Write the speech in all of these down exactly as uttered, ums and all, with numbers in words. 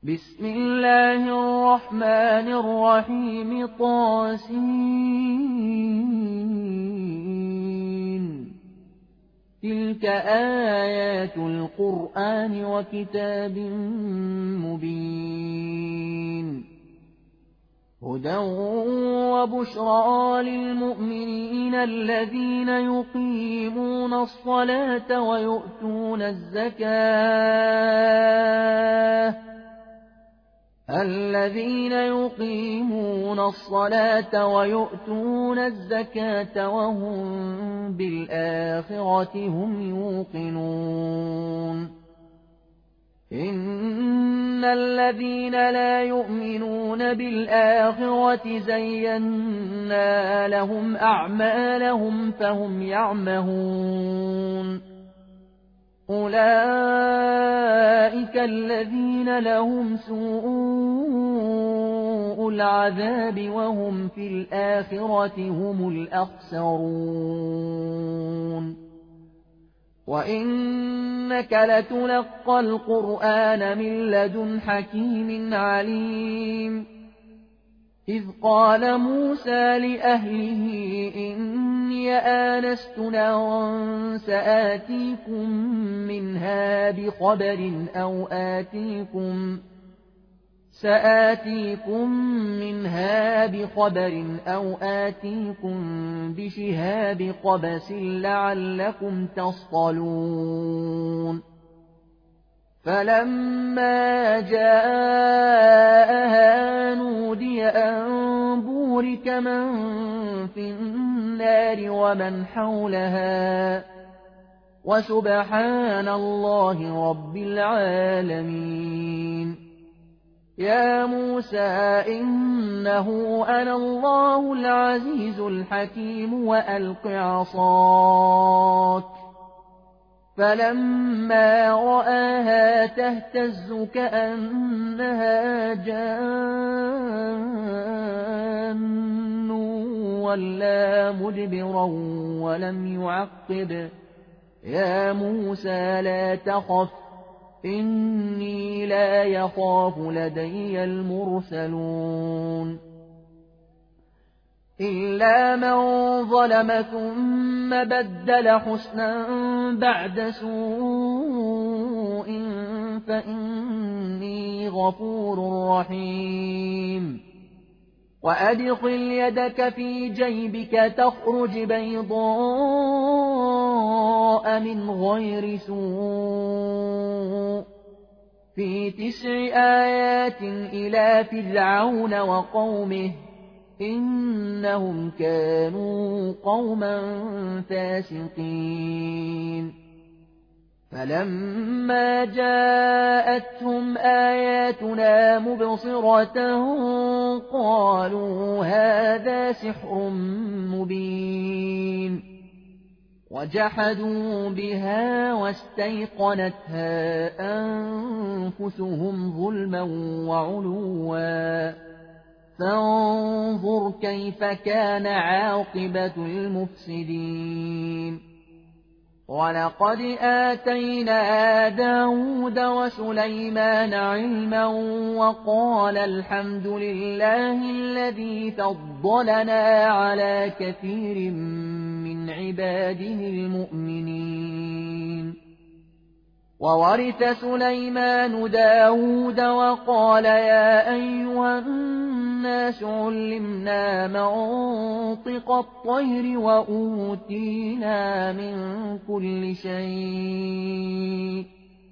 بسم الله الرحمن الرحيم طاسين تلك آيات القرآن وكتاب مبين هدى وبشرى للمؤمنين الذين يقيمون الصلاة ويؤتون الزكاة الذين يقيمون الصلاة ويؤتون الزكاة وهم بالآخرة هم يوقنون إن الذين لا يؤمنون بالآخرة زينا لهم أعمالهم فهم يعمهون أولئك الذين لهم سوء العذاب وهم في الآخرة هم الأخسرون وإنك لتلقى القرآن من لدن حكيم عليم إذ قال موسى لأهله إني آنست نارا سآتيكم منها بخبر أو آتيكم سآتيكم منها بخبر أو آتيكم بشهاب قبس لعلكم تصطلون فلما جاءها نودي أن بورك من في النار ومن حولها وسبحان الله رب العالمين يا موسى إنه أنا الله العزيز الحكيم وألق عصاك فلما رآها تهتز كأنها جان ولا مدبرا ولم يعقب يا موسى لا تخف إني لا يخاف لدي المرسلون إلا من ظلم ثم بدل حسنا بعد سوء فإني غفور رحيم وأدخل يدك في جيبك تخرج بيضاء من غير سوء في تسع آيات إلى فرعون وقومه إنهم كانوا قوما فاسقين فلما جاءتهم آياتنا مبصرة قالوا هذا سحر مبين وجحدوا بها واستيقنتها أنفسهم ظلما وعلوا فانظر كيف كان عاقبة المفسدين ولقد آتينا داود وسليمان علما وقال الحمد لله الذي فضلنا على كثير من عباده المؤمنين وورث سليمان داود وقال يا أيها الناس علمنا منطق الطير وأوتينا من كل شيء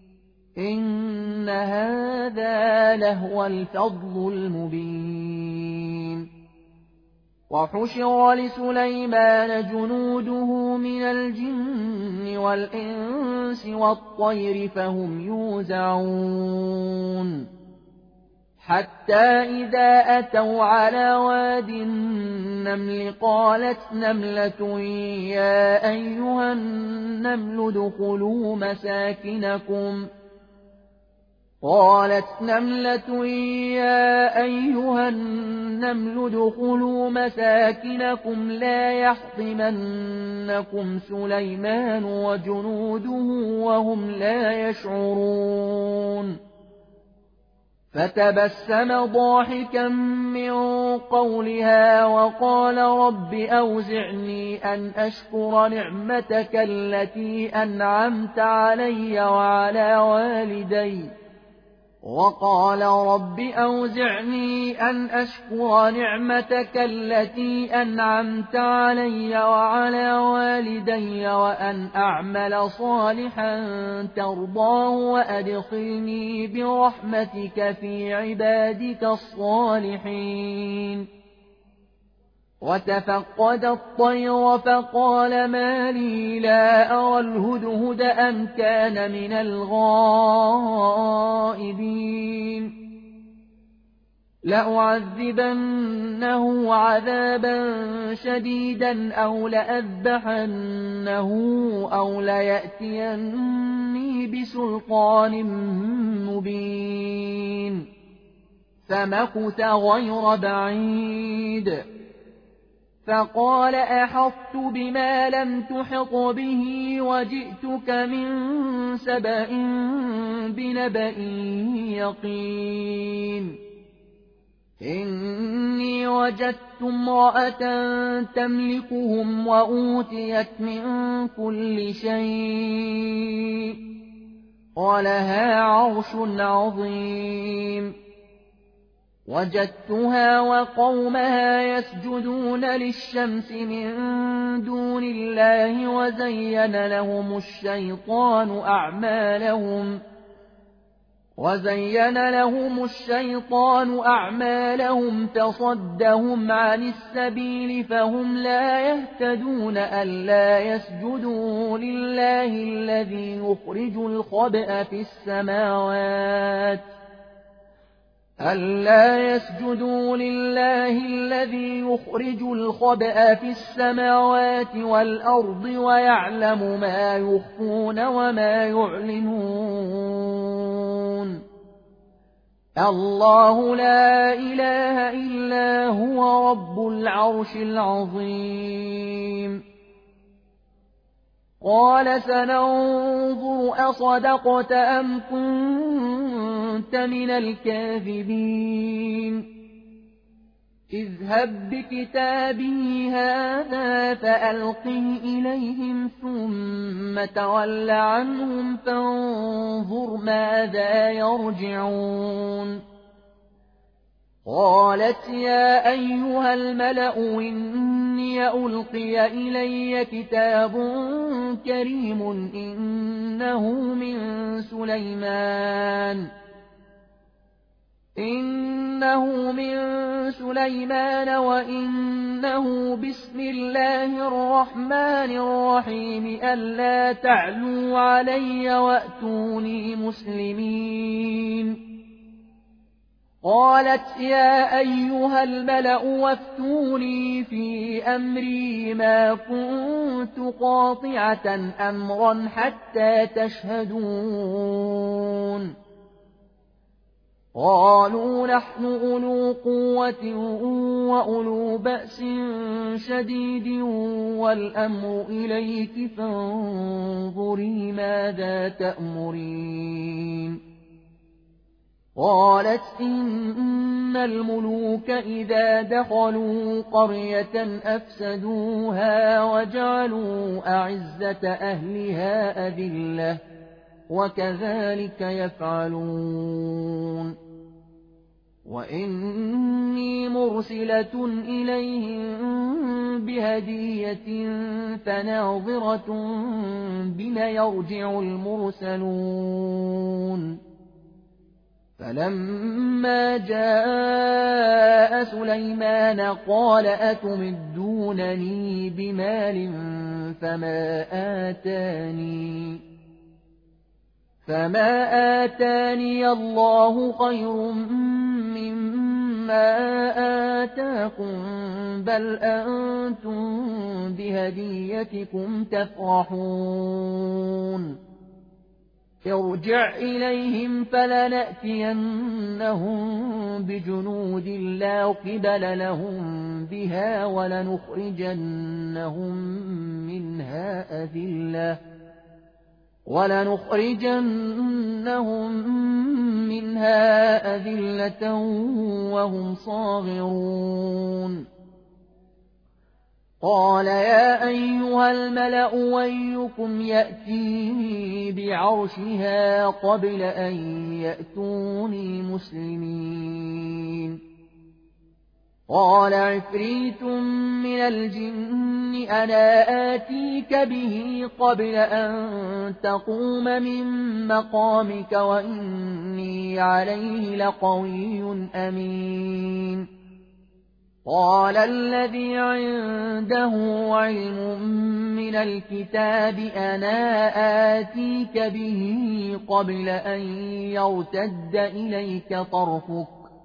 إن هذا لهو الفضل المبين وحشر لسليمان جنوده من الجن والإنس والطير فهم يوزعون حتى إذا أتوا على واد النمل قالت نملة يا أيها النمل ادخلوا مساكنكم قالت نملة يا أيها النمل ادخلوا مساكنكم لا يحطمنكم سليمان وجنوده وهم لا يشعرون فتبسم ضاحكا من قولها وقال رب أوزعني أن أشكر نعمتك التي أنعمت علي وعلى والدي وقال رب أوزعني أن أشكر نعمتك التي أنعمت علي وعلى والدي وأن أعمل صالحا ترضاه وأدخلني برحمتك في عبادك الصالحين وتفقد الطير فقال ما لي لا أرى الهدهد أم كان من الغائبين لأعذبنه عذابا شديدا أو لأذبحنه أو ليأتيني بسلطان مبين فمكث غير بعيد فقال أحطت بما لم تحط به وجئتك من سبأ بنبأ يقين إني وجدت امرأة تملكهم وأوتيت من كل شيء ولها عرش عظيم وجدتها وقومها يسجدون للشمس من دون الله وزين لهم الشيطان أعمالهم وزين لهم الشيطان أعمالهم فصدهم عن السبيل فهم لا يهتدون ألا يسجدوا لله الذي يخرج الخبأ في السماوات ألا يسجدوا لله الذي يخرج الخبأ في السماوات والأرض ويعلم ما يخفون وما يعلنون الله لا إله إلا هو رب العرش العظيم قال سننظر أصدقت أم كنت من الكاذبين اذهب بكتابي هذا فألقه إليهم ثم تول عنهم فانظر ماذا يرجعون قالت يا أيها الملأ إني ألقي إلي كتاب كريم إنه من سليمان إنه من سليمان وإنه بسم الله الرحمن الرحيم ألا تعلوا علي وأتوني مسلمين قالت يا أيها الملأ وافتوني في أمري ما كنت قاطعة أمرا حتى تشهدون قالوا نحن أولو قوة وأولو بأس شديد والأمر إليك فانظري ماذا تأمرين قالت إن الملوك إذا دخلوا قرية أفسدوها وجعلوا أعزة أهلها أذلة وكذلك يفعلون وإني مرسلة إليهم بهدية فناظرة بما يرجع المرسلون فلما جاء سليمان قال أتمدونني بمال فما آتاني فما آتاني الله خير مما آتاكم بل أنتم بهديتكم تفرحون ارجع إليهم فلنأتينهم بجنود لا قبل لهم بها ولنخرجنهم منها أذلة ولنخرجنهم منها أذلة وهم صاغرون قال يا أيها الملأ أيكم يأتيني بعرشها قبل أن يأتوني مسلمين قال عفريت من الجن أنا آتيك به قبل أن تقوم من مقامك وإني عليه لقوي أمين قال الذي عنده علم من الكتاب أنا آتيك به قبل أن يرتد إليك طرفك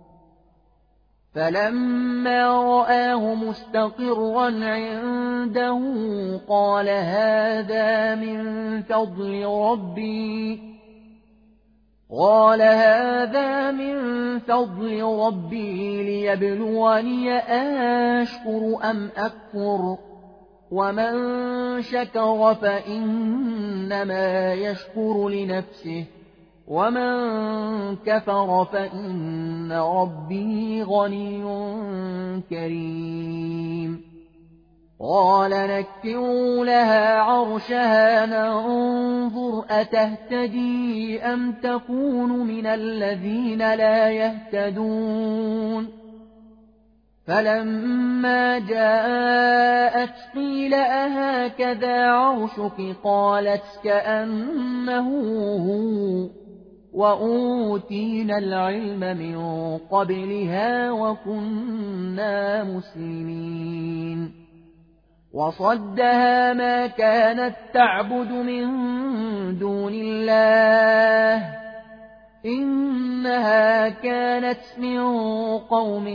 فلما رآه مستقرا عنده قال هذا من فضل ربي قال هذا من فضل ربي ليبلوني أشكر أم أكفر ومن شكر فإنما يشكر لنفسه ومن كفر فإن ربي غني كريم قال نكروا لها عرشها ننظر أتهتدي أم تكون من الذين لا يهتدون فلما جاءت قيل أهكذا عرشك قالت كأنه هو وأوتينا العلم من قبلها وكنا مسلمين وصدها ما كانت تعبد من دون الله إنها كانت من قوم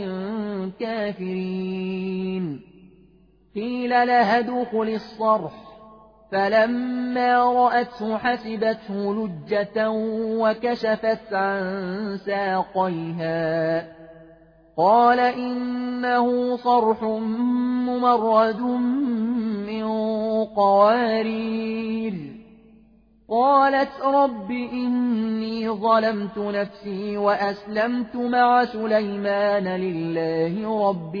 كافرين قيل لها ادخل الصرح فلما رأته حسبته لجة وكشفت عن ساقيها قال إنه صرح ممرد من قوارير قالت رب إني ظلمت نفسي وأسلمت مع سليمان لله رب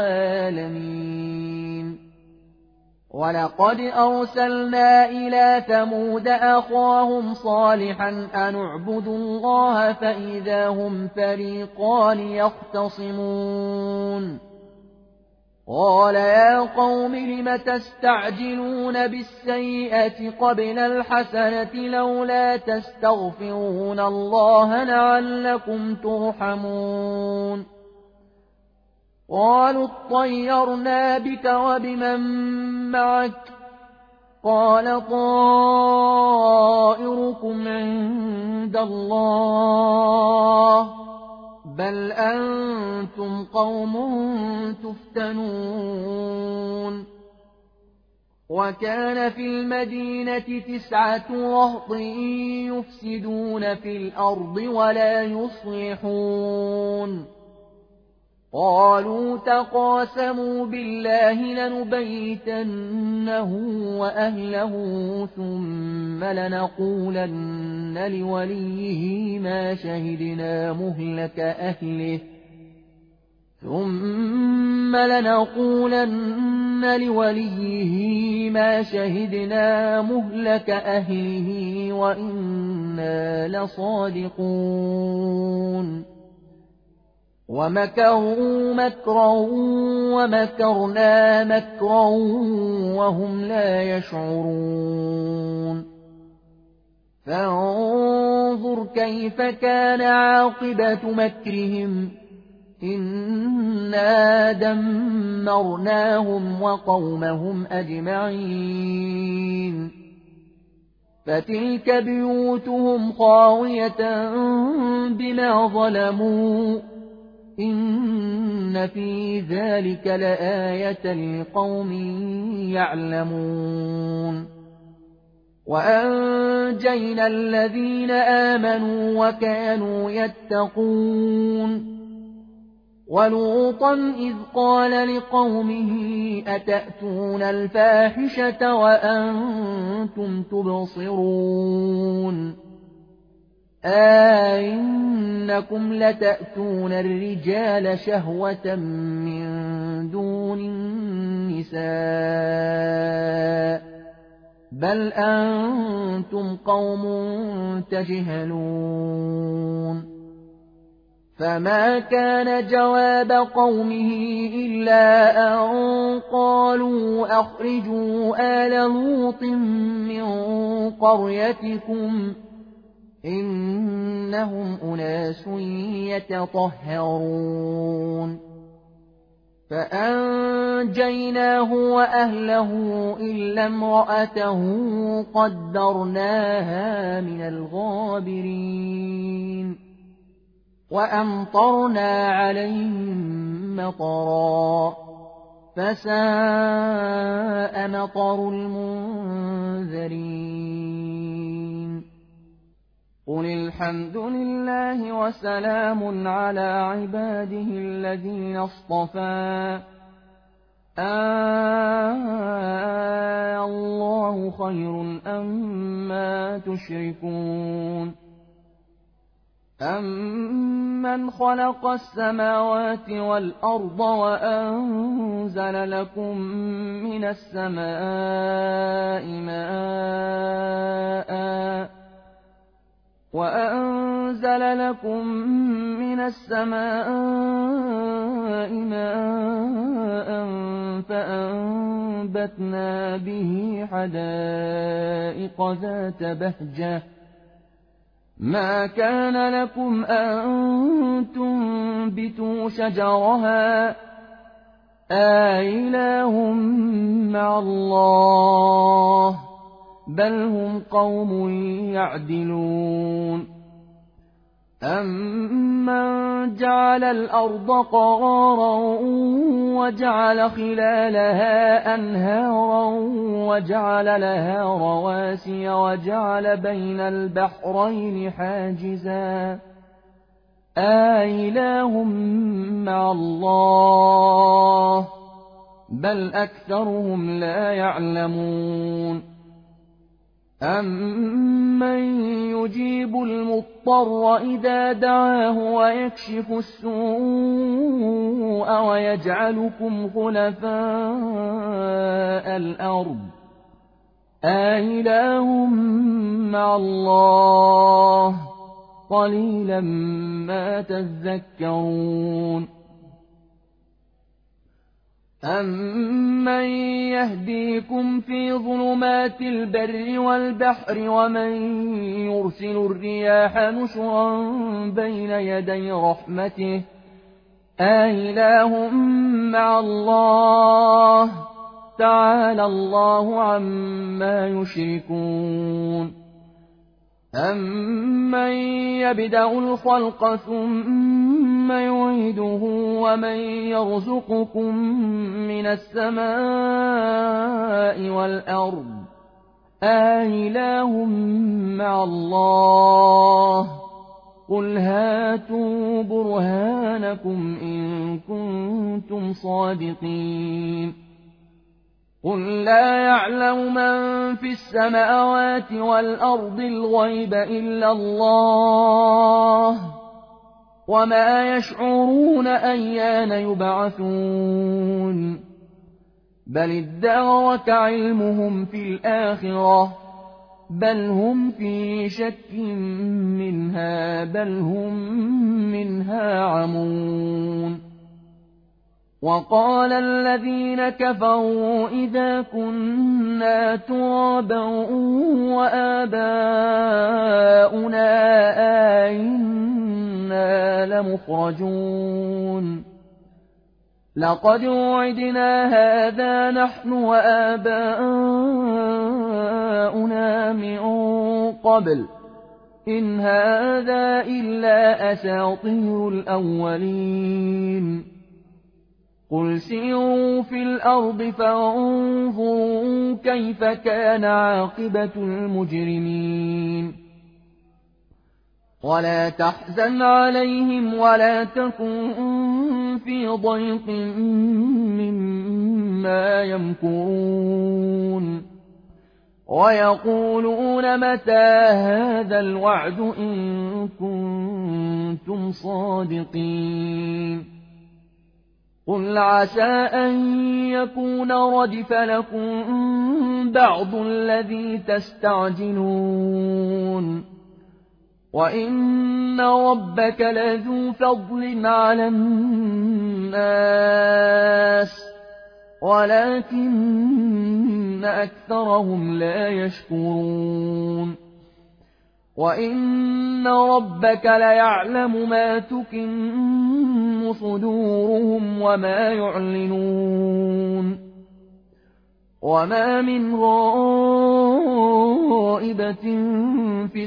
العالمين ولقد أرسلنا إلى ثمود أخاهم صالحا أن اعبدوا الله فإذا هم فريقان يختصمون قال يا قوم لم تستعجلون بالسيئة قبل الحسنة لولا تستغفرون الله لعلكم ترحمون قالوا اطيرنا بك وبمن معك قال طائركم عند الله بل أنتم قوم تفتنون وكان في المدينة تسعة رهط يفسدون في الأرض ولا يصلحون قالوا تقاسموا بالله لنبيتنه وأهله ثم لنقولن لوليه ما شهدنا مهلك أهله ثم لنقولن لوليه ما شهدنا مهلك أهله وإنا لصادقون ومكروا مكرا ومكرنا مكرا وهم لا يشعرون فانظر كيف كان عاقبة مكرهم إنا دمرناهم وقومهم أجمعين فتلك بيوتهم خاوية بما ظلموا إن في ذلك لآية لقوم يعلمون وأنجينا الذين آمنوا وكانوا يتقون ولوطا إذ قال لقومه أتأتون الفاحشة وأنتم تبصرون أئنكم لتأتون الرجال شهوة من دون النساء بل أنتم قوم تجهلون فما كان جواب قومه إلا أن قالوا أخرجوا آل لوط من قريتكم إنهم أناس يتطهرون فأنجيناه وأهله إلا امرأته قدرناها من الغابرين وأمطرنا عليهم مطرا فساء مطر المنذرين قل الحمد لله وسلام على عباده الذين اصطفى آه الله خير أما تشركون أَمَّنْ خَلَقَ السَّمَاوَاتِ وَالْأَرْضَ وَأَنزَلَ لَكُم مِّنَ السَّمَاءِ مَاءً وَأَنزَلَ لَكُم مِّنَ السَّمَاءِ مَاءً فَأَنبَتْنَا بِهِ حَدَائِقَ ذَاتَ بَهْجَةٍ ما كان لكم أن تنبتوا شجرها أإله مع الله بل هم قوم يعدلون أَمَّنْ جَعَلَ الْأَرْضَ قَرَارًا وَجَعَلَ خِلَالَهَا أَنْهَارًا وَجَعَلَ لَهَا رَوَاسِيَ وَجَعَلَ بَيْنَ الْبَحْرَيْنِ حَاجِزًا أَإِلَٰهٌ مَّعَ اللَّهِ بَلْ أَكْثَرُهُمْ لا يَعْلَمُونَ أَمَّن يُجِيبُ الْمُضْطَرَّ إِذَا دَعَاهُ وَيَكْشِفُ السُّوءَ وَيَجْعَلُكُمْ خُلَفَاءَ الْأَرْضِ أَإِلَٰهٌ مَّعَ اللَّهِ قَلِيلًا مَّا تَذَكَّرُونَ أَمَّن يَهْدِيكُمْ فِي ظُلُمَاتِ الْبَرِّ وَالْبَحْرِ وَمَن يُرْسِلُ الرِّيَاحَ نُشُرًا بَيْنَ يَدَيْ رَحْمَتِهِ أَإِلَٰهٌ مَّعَ اللَّهِ تَعَالَى اللَّهُ عَمَّا يُشْرِكُونَ أَمَّن يَبْدَأُ الْخَلْقَ ثُمَّ يُعِيدُهُ وَمَن يَرْزُقُكُم مِّنَ السَّمَاءِ وَالْأَرْضِ أَإِلَٰهٌ مَّعَ اللَّهِ قُلْ هَاتُوا بُرْهَانَكُمْ إِن كُنتُمْ صَادِقِينَ قُل لا يَعْلَمُ مَن فِي السَّمَاوَاتِ وَالْأَرْضِ الْغَيْبَ إِلَّا اللَّهُ وَمَا يَشْعُرُونَ أَيَّانَ يُبْعَثُونَ بَلِ ادَّارَكَ عِلْمُهُمْ فِي الْآخِرَةِ بَلْ هُمْ فِي شَكٍّ مِّنْهَا بَلْ هُم مِّنْهَا عَمُونَ وَقَالَ الَّذِينَ كَفَرُوا إِذَا كُنَّا تُرَابًا وَآبَاؤُنَا أَئِنَّا لَمُخْرَجُونَ لَقَدْ وُعِدْنَا هَٰذَا نَحْنُ وَآبَاؤُنَا مِن قَبْلُ إِنْ هَٰذَا إِلَّا أَسَاطِيرُ الْأَوَّلِينَ قُلْ سِيرُوا فِي الْأَرْضِ فَانظُرُوا كَيْفَ كَانَ عَاقِبَةُ الْمُجْرِمِينَ ولا تحزن عليهم ولا تكن في ضيق مما يمكرون ويقولون متى هذا الوعد إن كنتم صادقين قل عسى أن يكون ردف لكم بعض الذي تستعجلون وإن ربك لذو فضل على الناس ولكن أكثرهم لا يشكرون وإن ربك ليعلم ما تكن صدورهم وما يعلنون وما من غائبة في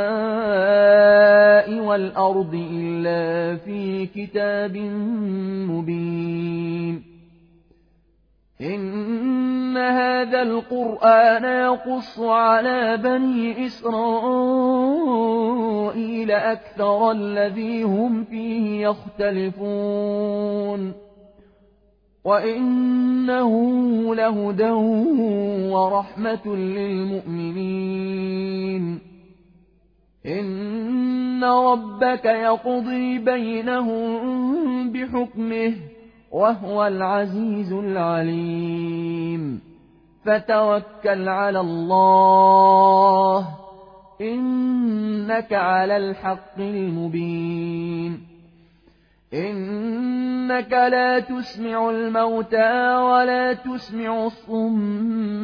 السماء والأرض إلا في كتاب مبين إن هذا القرآن يقص على بني إسرائيل أكثر الذي هم فيه يختلفون وإنه لهدى ورحمة للمؤمنين إن ربك يقضي بينهم بحكمه وهو العزيز العليم فتوكل على الله إنك على الحق المبين إنك لا تسمع الموتى ولا تسمع الصم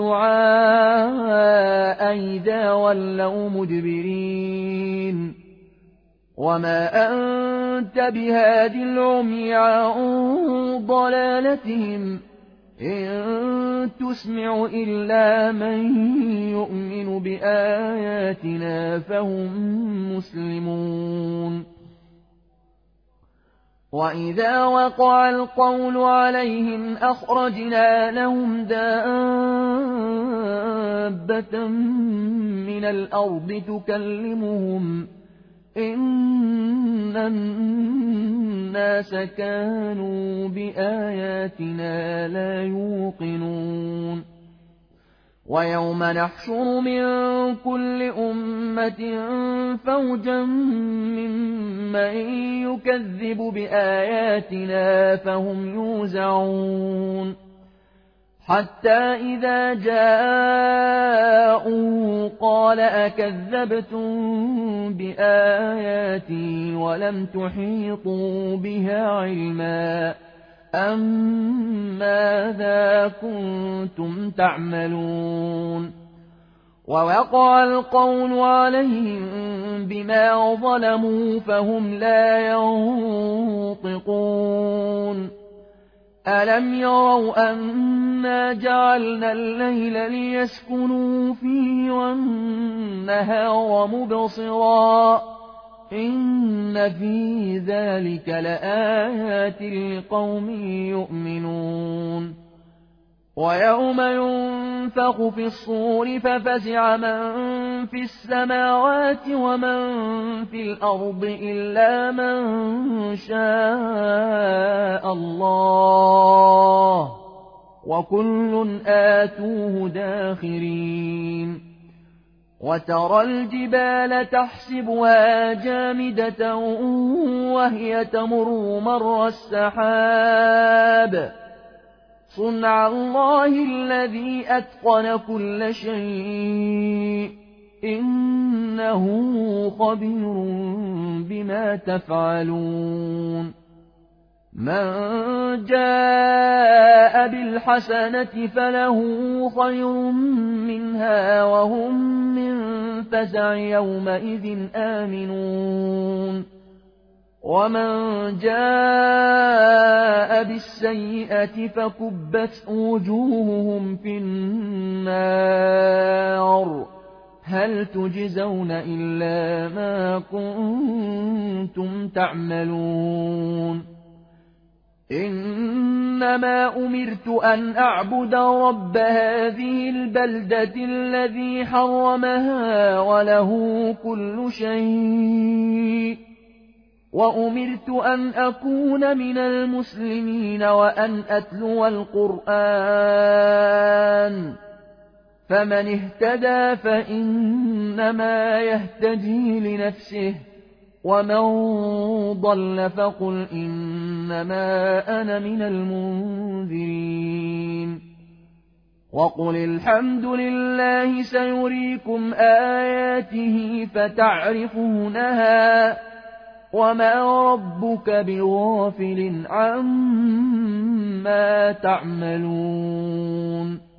الدعاء إذا ولوا مدبرين وما أنت بهاد العمي عن ضلالتهم إن تسمع إلا من يؤمن بآياتنا فهم مسلمون وإذا وقع القول عليهم أخرجنا لهم دابة من الأرض تكلمهم إن الناس كانوا بآياتنا لا يوقنون ويوم نحشر من كل أمة فوجا ممن يكذب بآياتنا فهم يوزعون حتى إذا جاءوا قال أكذبتم بآياتي ولم تحيطوا بها علما أم ماذا كنتم تعملون ووقع القول عليهم بما ظلموا فهم لا ينطقون ألم يروا أنا جعلنا الليل ليسكنوا فيه والنهار مبصرا إن في ذلك لآيات لقوم يؤمنون ويوم ينفخ في الصور ففزع من في السماوات ومن في الأرض إلا من شاء الله وكل آتوه داخرين وترى الجبال تحسبها جامدة وهي تمر مر السحاب صنع الله الذي أتقن كل شيء إنه خبير بما تفعلون من جاء بالحسنة فله خير منها وهم من فزع يومئذ آمنون ومن جاء بالسيئة فكبت وجوههم في النار هل تجزون إلا ما كنتم تعملون إنما أمرت أن أعبد رب هذه البلدة الذي حرمها وله كل شيء وأمرت أن أكون من المسلمين وأن أتلو القرآن فمن اهتدى فإنما يهتدي لنفسه ومن ضل فقل إنما أنا من المنذرين وقل الحمد لله سيريكم آياته فتعرفونها وما ربك بغافل عما تعملون